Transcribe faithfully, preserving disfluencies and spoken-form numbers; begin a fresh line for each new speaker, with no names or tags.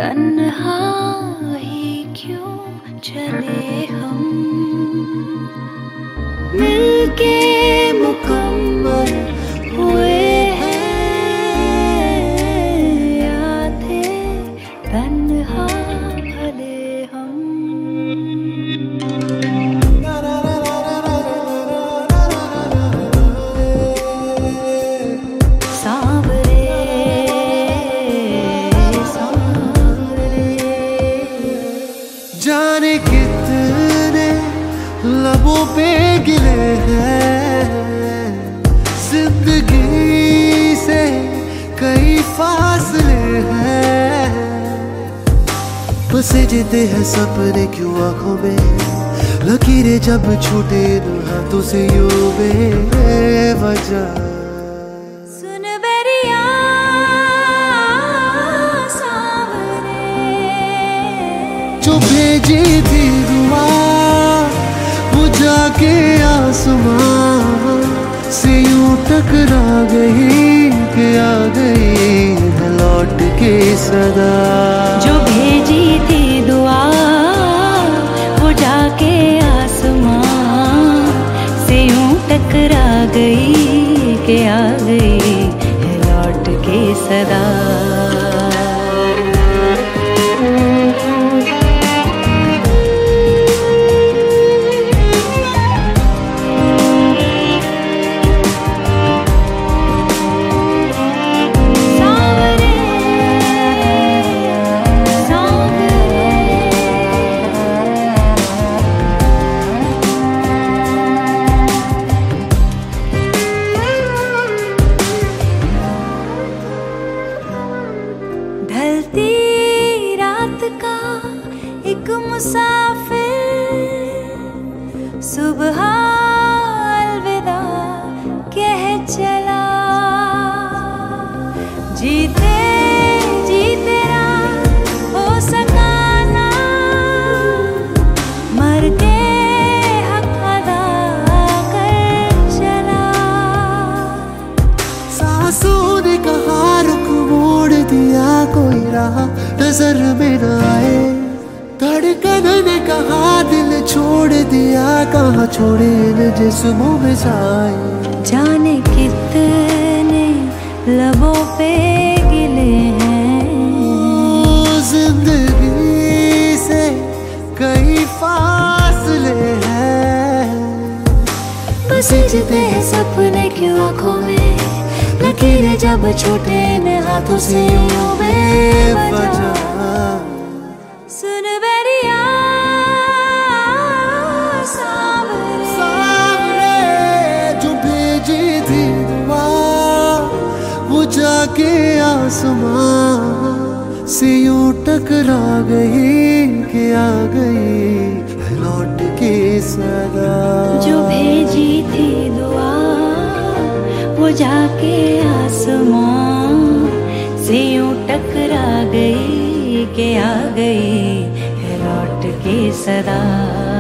तन्हा ही क्यों चले हम, मिलके मुकम्मल हुए हैं या थे तन्हा भले हम।
जाने कितने लबों पे गिले हैं, जिंदगी से कई फासले हैं। बसे जीते हैं सपने क्यों आंखों में, लकीरें जब छूटे न हाथों से यूं बेवजह। जो भेजी थी दुआ वो जाके आसमां से यूं टकरा गई कि आ गई है लौट के सदा।
जो भेजी थी दुआ वो जाके आसमां से यूं टकरा गई कि आ गई है लौट के सदा। ढलती रात का एक मुसाफिर सुबह अलविदा कह चला। जीते जी तेरा हो सका ना, मर के हक अदा कर चला।
सासों ने कहा रुख मोड़ दिया कोई राह नजर में न आए, धड़कन ने कहा दिल छोड़ दिया कहाँ छोड़े न जिस्मों में साए।
जाने कितने लबों पे गिले हैं,
जिंदगी से कई फासले हैं।
बस जीते हैं सपने क्यों आंखों में, लकीरें जब छूटे न हाथों से यूं बेवजह। सुन बेरिया सांवरे,
सांवरे जो भेजी थी दुआ वो जाके आसमां से यूं टकरा गई कि आ गई है लौट के सदा।
जो भेजी थी दुआ वो जाके आसमां से यूं टकरा गई कि आ गई है लौट के सदा।